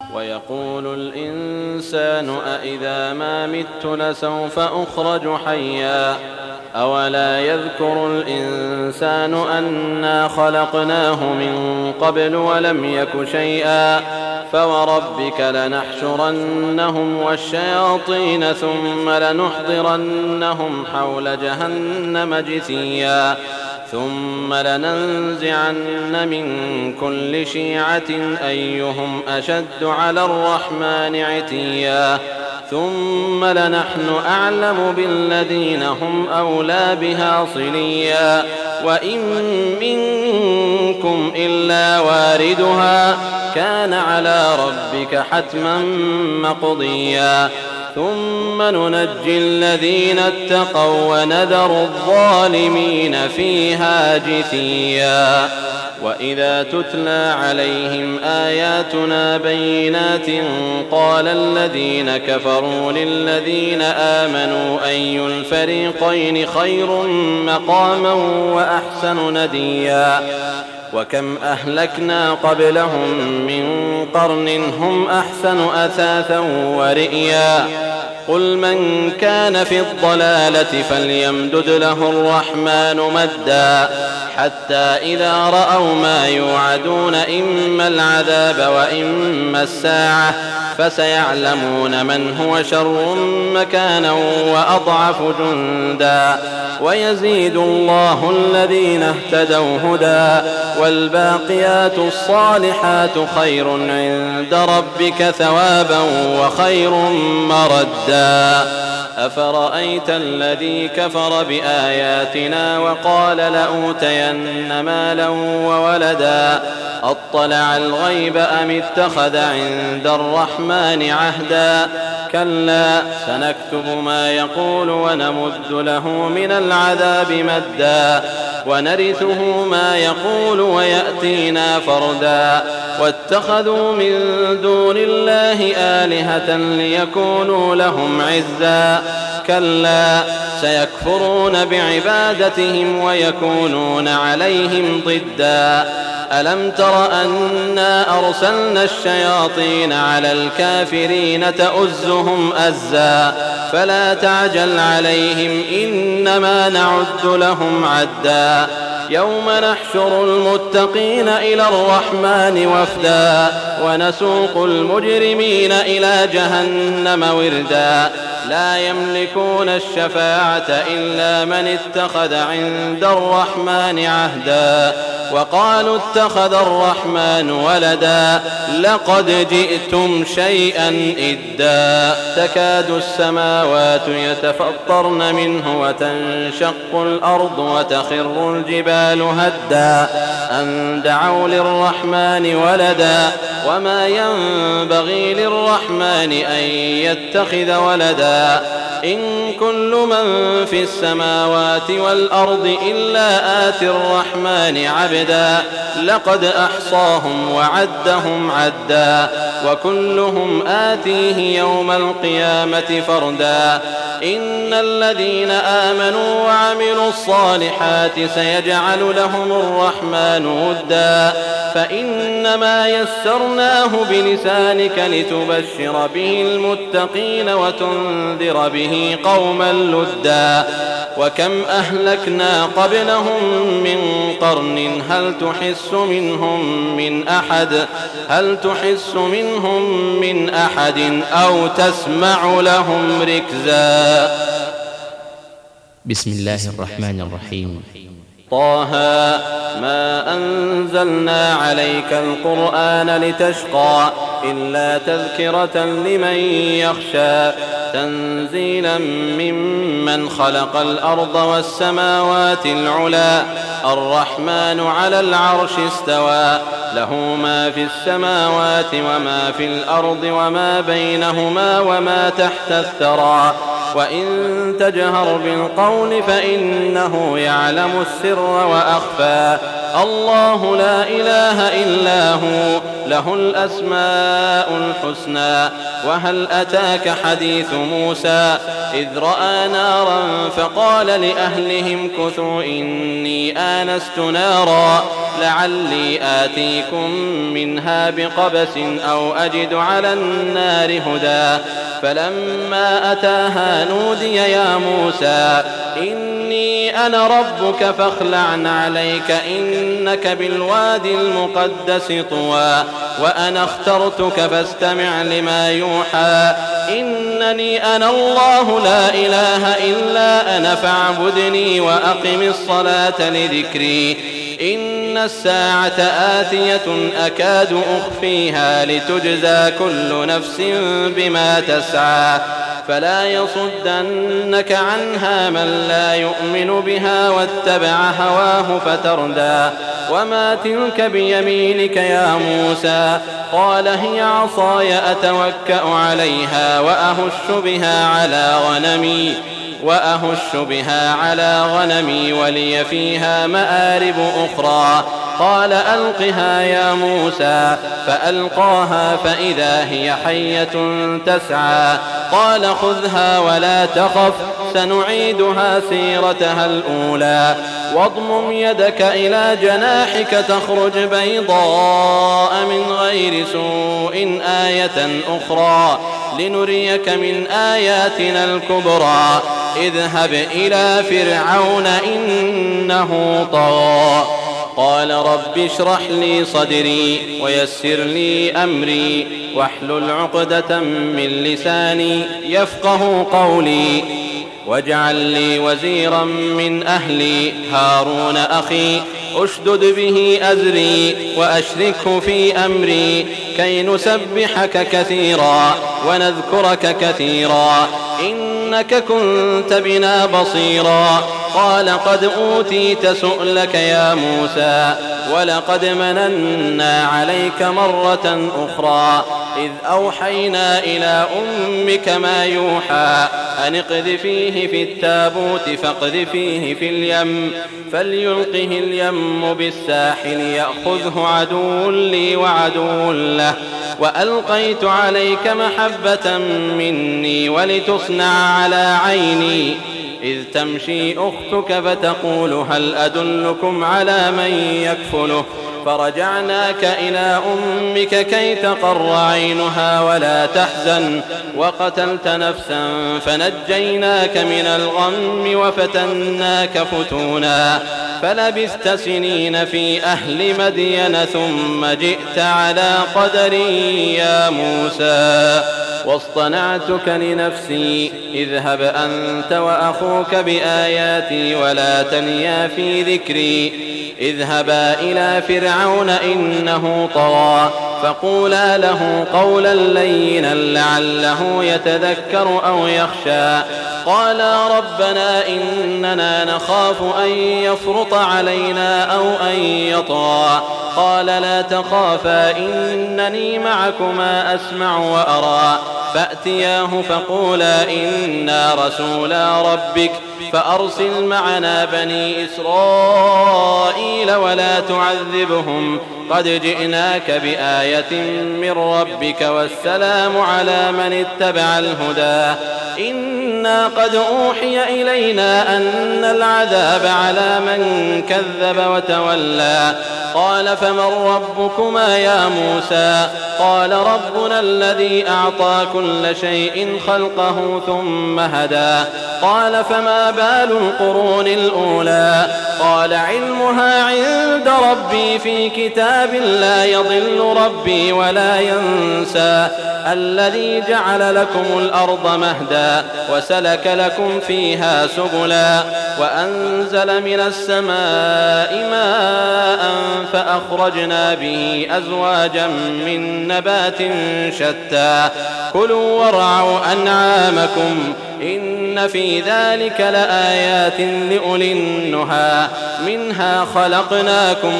ويقول الإنسان أإذا ما مت لسوف أخرج حيا أولا يذكر الإنسان أنا خلقناه من قبل ولم يك شيئا فوربك لنحشرنهم والشياطين ثم لنحضرنهم حول جهنم جثيا ثم لننزعن من كل شيعة أيهم أشد على الرحمن عتيا ثم لنحن أعلم بالذين هم أولى بها صليا وإن منكم إلا واردها كان على ربك حتما مقضيا ثم ننجي الذين اتقوا ونذر الظالمين فيها جثيا وإذا تتلى عليهم آياتنا بينات قال الذين كفروا للذين آمنوا أي الفريقين خير مقاما وأحسن نديا وكم أهلكنا قبلهم من قرن هم أحسن أثاثا ورئيا قل من كان في الضلالة فليمدد له الرحمن مدا حتى إذا رأوا ما يوعدون إما العذاب وإما الساعة فسيعلمون من هو شر مكانا وأضعف جندا ويزيد الله الذين اهتدوا هدى والباقيات الصالحات خير عند ربك ثوابا وخير مردا أفرأيت الذي كفر بآياتنا وقال لأوتين مالا وولدا أطلع الغيب أم اتخذ عند الرحمن عهدا كلا سنكتب ما يقول ونمد له من العذاب مدا ونرثه ما يقول ويأتينا فردا واتخذوا من دون الله آلهة ليكونوا لهم عزا كلا سيكفرون بعبادتهم ويكونون عليهم ضدا ألم تر أنا أرسلنا الشياطين على الكافرين تؤزهم أزا فلا تعجل عليهم إنما نعد لهم عدا يوم نحشر المتقين إلى الرحمن وفدا ونسوق المجرمين إلى جهنم وردا لا يملكون الشفاعة إلا من اتخذ عند الرحمن عهدا وقالوا اتخذ الرحمن ولدا لقد جئتم شيئا إدا تكاد السماوات يتفطرن منه وتنشق الأرض وتخر الجبال هدا أن دعوا للرحمن ولدا وما ينبغي للرحمن أن يتخذ ولدا إن كل من في السماوات والأرض إلا آتي الرحمن عبدا لقد أحصاهم وعدهم عدا وكلهم آتيه يوم القيامة فردا إن الذين آمنوا وعملوا الصالحات سيجعل لهم الرحمن ودا فإنما يسرناه بلسانك لتبشر به المتقين وتنذر به قوما لدا وكم أهلكنا قبلهم من قرن هل تحس منهم من أحد أو تسمع لهم ركزا بسم الله الرحمن الرحيم طه ما أنزلنا عليك القرآن لتشقى إلا تذكرة لمن يخشى تنزيلا ممن خلق الأرض والسماوات العلا الرحمن على العرش استوى له ما في السماوات وما في الأرض وما بينهما وما تحت الثرى وإن تجهر بالقول فإنه يعلم السر وأخفى الله لا إله إلا هو له الأسماء الحسنى وهل أتاك حديث موسى إذ رأى نارا فقال لأهلهم كثوا إني آنست نارا لعلي آتيكم منها بقبس أو أجد على النار هدى. فلما أتاها نودي يا موسى إني أنا ربك فاخلع عليك إنك بالوادي المقدس طوى وأنا اخترتك فاستمع لما يوحى إنني أنا الله لا إله إلا أنا فاعبدني وأقم الصلاة لذكري إن الساعة آتية أكاد أخفيها لتجزى كل نفس بما تسعى فلا يصدنك عنها من لا يؤمن بها واتبع هواه فتردى. وما تلك بيمينك يا موسى؟ قال هي عصاي أتوكأ عليها وأهش بها على غنمي ولي فيها مآرب أخرى. قال ألقها يا موسى فألقاها فإذا هي حية تسعى. قال خذها ولا تخف سنعيدها سيرتها الأولى واضمم يدك إلى جناحك تخرج بيضاء من غير سوء آية أخرى لنريك من آياتنا الكبرى. اذهب إلى فرعون إنه طغى. قال رب اشرح لي صدري ويسر لي أمري واحلل عقدة من لساني يفقه قولي واجعل لي وزيرا من أهلي هارون أخي أشدد به أزري وأشركه في أمري كي نسبحك كثيرا ونذكرك كثيرا إنك كنت بنا بصيرا. قال قد أوتيت سؤلك يا موسى ولقد مننا عليك مرة أخرى إذ أوحينا إلى أمك ما يوحى أن اقذفيه في التابوت فاقذفيه في اليم فليلقه اليم بالساحل يأخذه عدو لي وعدو له وألقيت عليك محبة مني ولتصنع على عيني إذ تمشي أختك فتقول هل أدلكم على من يكفله فرجعناك إلى أمك كي تقر عينها ولا تحزن وقتلت نفسا فنجيناك من الغم وفتناك فتونا فلبثت سنين في أهل مدين ثم جئت على قدري يا موسى واصطنعتك لنفسي اذهب أنت وأخوك بآياتي ولا تنيا في ذكري اذهبا إلى فرعون إنه طغى فقولا له قولا لينا لعله يتذكر أو يخشى. قالا ربنا إننا نخاف أن يفرط علينا أو أن يطغى. قال لا تخافا إنني معكما أسمع وأرى فأتياه فقولا إنا رسولا ربك فأرسل معنا بني إسرائيل ولا تعذبهم قد جئناك بآية من ربك والسلام على من اتبع الهدى إنا قد أوحي إلينا أن العذاب على من كذب وتولى. قال فمن ربكما يا موسى؟ قال ربنا الذي أعطى كل شيء خلقه ثم هدى. قال فما بال القرون الأولى؟ قال علمها عند ربي في كتاب لا يضل ربي ولا ينسى. الذي جعل لكم الأرض مهدا وسلك لكم فيها سبلا وأنزل من السماء ماء فأخرجنا به أزواجا من نبات شتى كلوا وارعوا أنعامكم إن في ذلك لآيات لأولي النهى منها خلقناكم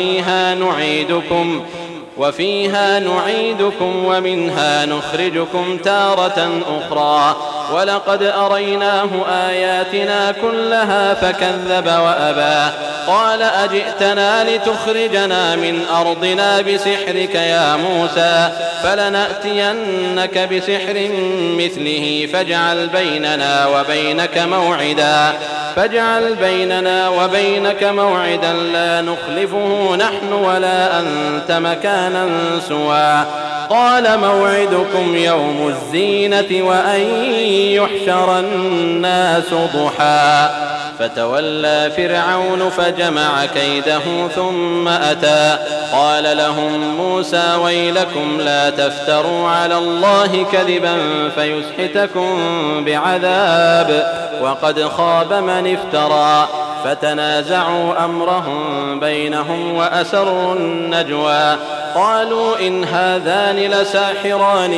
وفيها نعيدكم ومنها نخرجكم تارة أخرى ولقد أريناه آياتنا كلها فكذب وأبى. قال أجئتنا لتخرجنا من أرضنا بسحرك يا موسى فلنأتينك بسحر مثله فاجعل بيننا وبينك موعدا فاجعل بيننا وبينك موعدا لا نخلفه نحن ولا أنت مكانا سوى. قال موعدكم يوم الزينة وأن يحشر الناس ضحى. فتولى فرعون فجمع كيده ثم أتى. قال لهم موسى ويلكم لا تفتروا على الله كذبا فيسحتكم بعذاب وقد خاب من افترى. فتنازعوا أمرهم بينهم وأسروا النجوى. قالوا إن هذان لساحران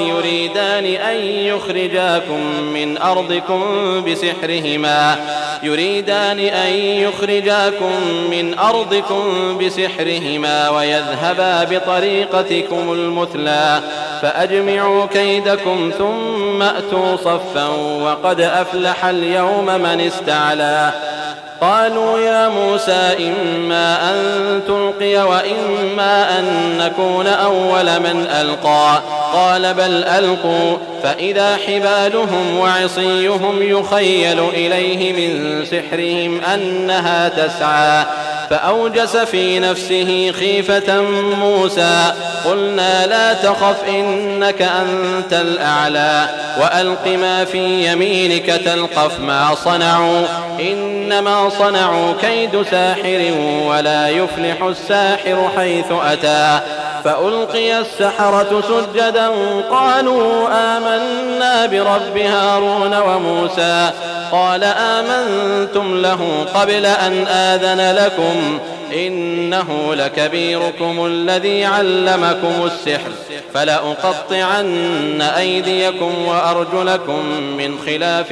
يريدان أن يخرجاكم من أرضكم بسحرهما ويذهبا بطريقتكم المثلى فأجمعوا كيدكم ثم أتوا صفا وقد أفلح اليوم من استعلى. قالوا يا موسى إما أن تلقي وإما أن نكون أول من ألقى. قال بل ألقوا. فإذا حبالهم وعصيهم يخيل إليه من سحرهم أنها تسعى. فأوجس في نفسه خيفة موسى. قلنا لا تخف إنك أنت الأعلى وألق ما في يمينك تلقف ما صنعوا إنما صنعوا كيد ساحر ولا يفلح الساحر حيث أتى. فألقي السحرة سجدا قالوا آمنا برب هارون وموسى. قال آمنتم له قبل أن آذن لكم إنه لكبيركم الذي علمكم السحر فلأقطعن أيديكم وأرجلكم من خلاف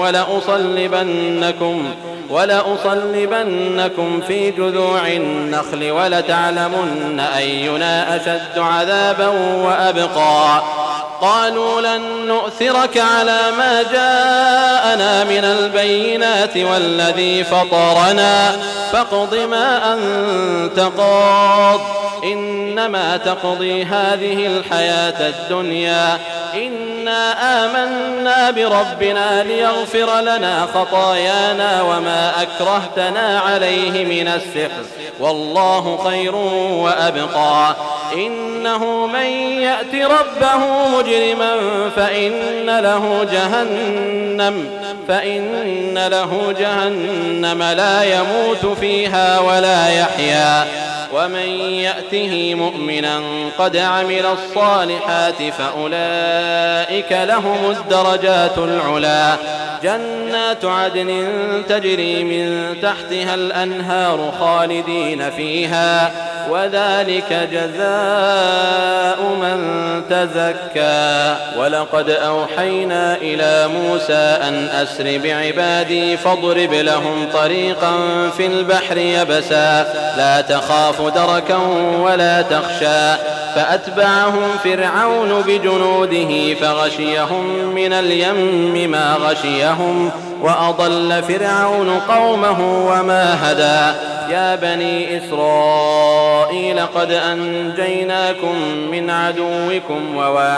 ولأصلبنكم في جذوع النخل ولتعلمن أينا أشد عذابا وأبقى. قالوا لن نؤثرك على ما جاءنا من البينات والذي فطرنا فاقض ما أنت قاض إنما تقضي هذه الحياة الدنيا إنا آمنا بربنا ليغفر لنا خطايانا وما أكرهتنا عليه من السحر والله خير وأبقى. إنه من يأت ربه مجرما فإن له جهنم لا يموت فيها ولا يحيا ومن يأته مؤمنا قد عمل الصالحات فأولئك لهم الدرجات العلا جنات عدن تجري من تحتها الأنهار خالدين فيها وذلك جزاء من تزكى. ولقد أوحينا إلى موسى أن أسر بعبادي فاضرب لهم طريقا في البحر يبسا لا تخاف دركا ولا تخشى. فأتبعهم فرعون بجنوده فغشيهم من اليم ما غشيهم وأضل فرعون قومه وما هدى. يا بني إسرائيل قد أنجيناكم من عدوكم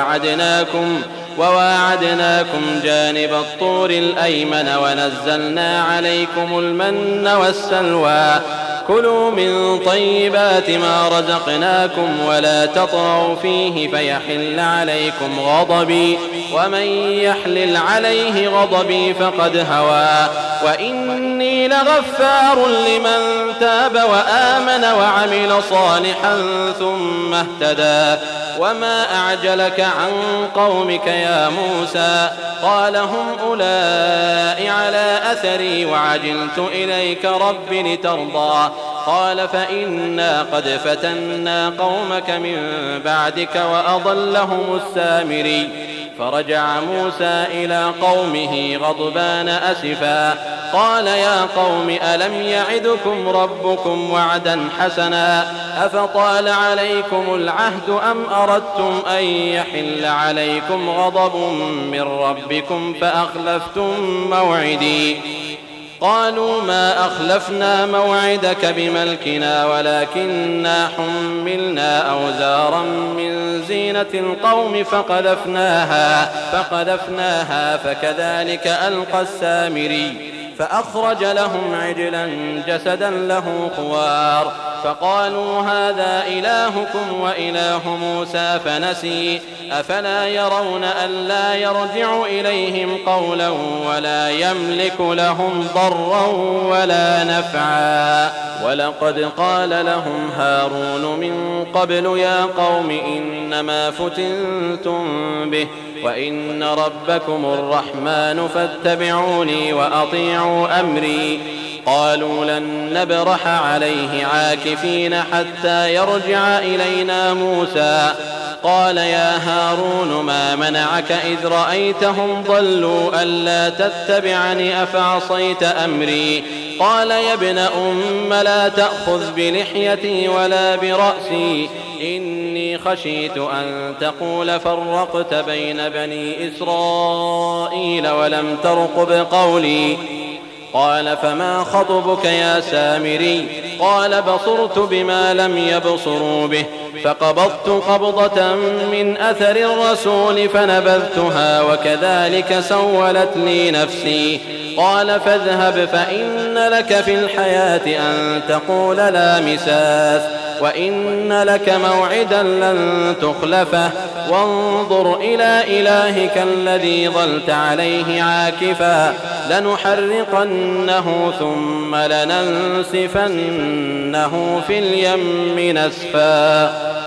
وواعدناكم جانب الطور الأيمن ونزلنا عليكم المن والسلوى. كلوا من طيبات ما رزقناكم ولا تطغوا فيه فيحل عليكم غضبي ومن يحلل عليه غضبي فقد هوى. وإني لغفار لمن تاب وآمن وعمل صالحا ثم اهتدى. وما أعجلك عن قومك يا موسى؟ قال هم أولئك على أثري وعجلت إليك رب لترضى. قال فإنا قد فتنا قومك من بعدك وأضلهم السامري. فرجع موسى إلى قومه غضبان أسفا قال يا قوم ألم يعدكم ربكم وعدا حسنا أفطال عليكم العهد أم أردتم أن يحل عليكم غضب من ربكم فأخلفتم موعدي. قالوا ما أخلفنا موعدك بملكنا ولكننا حملنا أوزارا من زينة القوم فقذفناها فكذلك ألقى السامري. فأخرج لهم عجلا جسدا له خوار فقالوا هذا إلهكم وإله موسى فنسي أفلا يرون ألا يرجع إليهم قولا ولا يملك لهم ضرا ولا نفعا ولقد قال لهم هارون من قبل يا قوم إنما فتنتم به وإن ربكم الرحمن فاتبعوني وأطيعوا أمري قالوا لن نبرح عليه عاكفين حتى يرجع إلينا موسى قال يا هارون ما منعك إذ رأيتهم ضلوا ألا تتبعني أفعصيت أمري قال يا ابن أم لا تأخذ بلحيتي ولا برأسي إني خشيت أن تقول فرقت بين بني إسرائيل ولم ترقب قولي قال فما خطبك يا سامري قال بصرت بما لم يبصروا به فقبضت قبضة من أثر الرسول فنبذتها وكذلك سولت لي نفسي قال فاذهب فإن لك في الحياة أن تقول لا مساس وإن لك موعدا لن تخلفه وانظر إلى إلهك الذي ظلت عليه عاكفا لنحرقنه ثم لننسفنه في اليم نسفا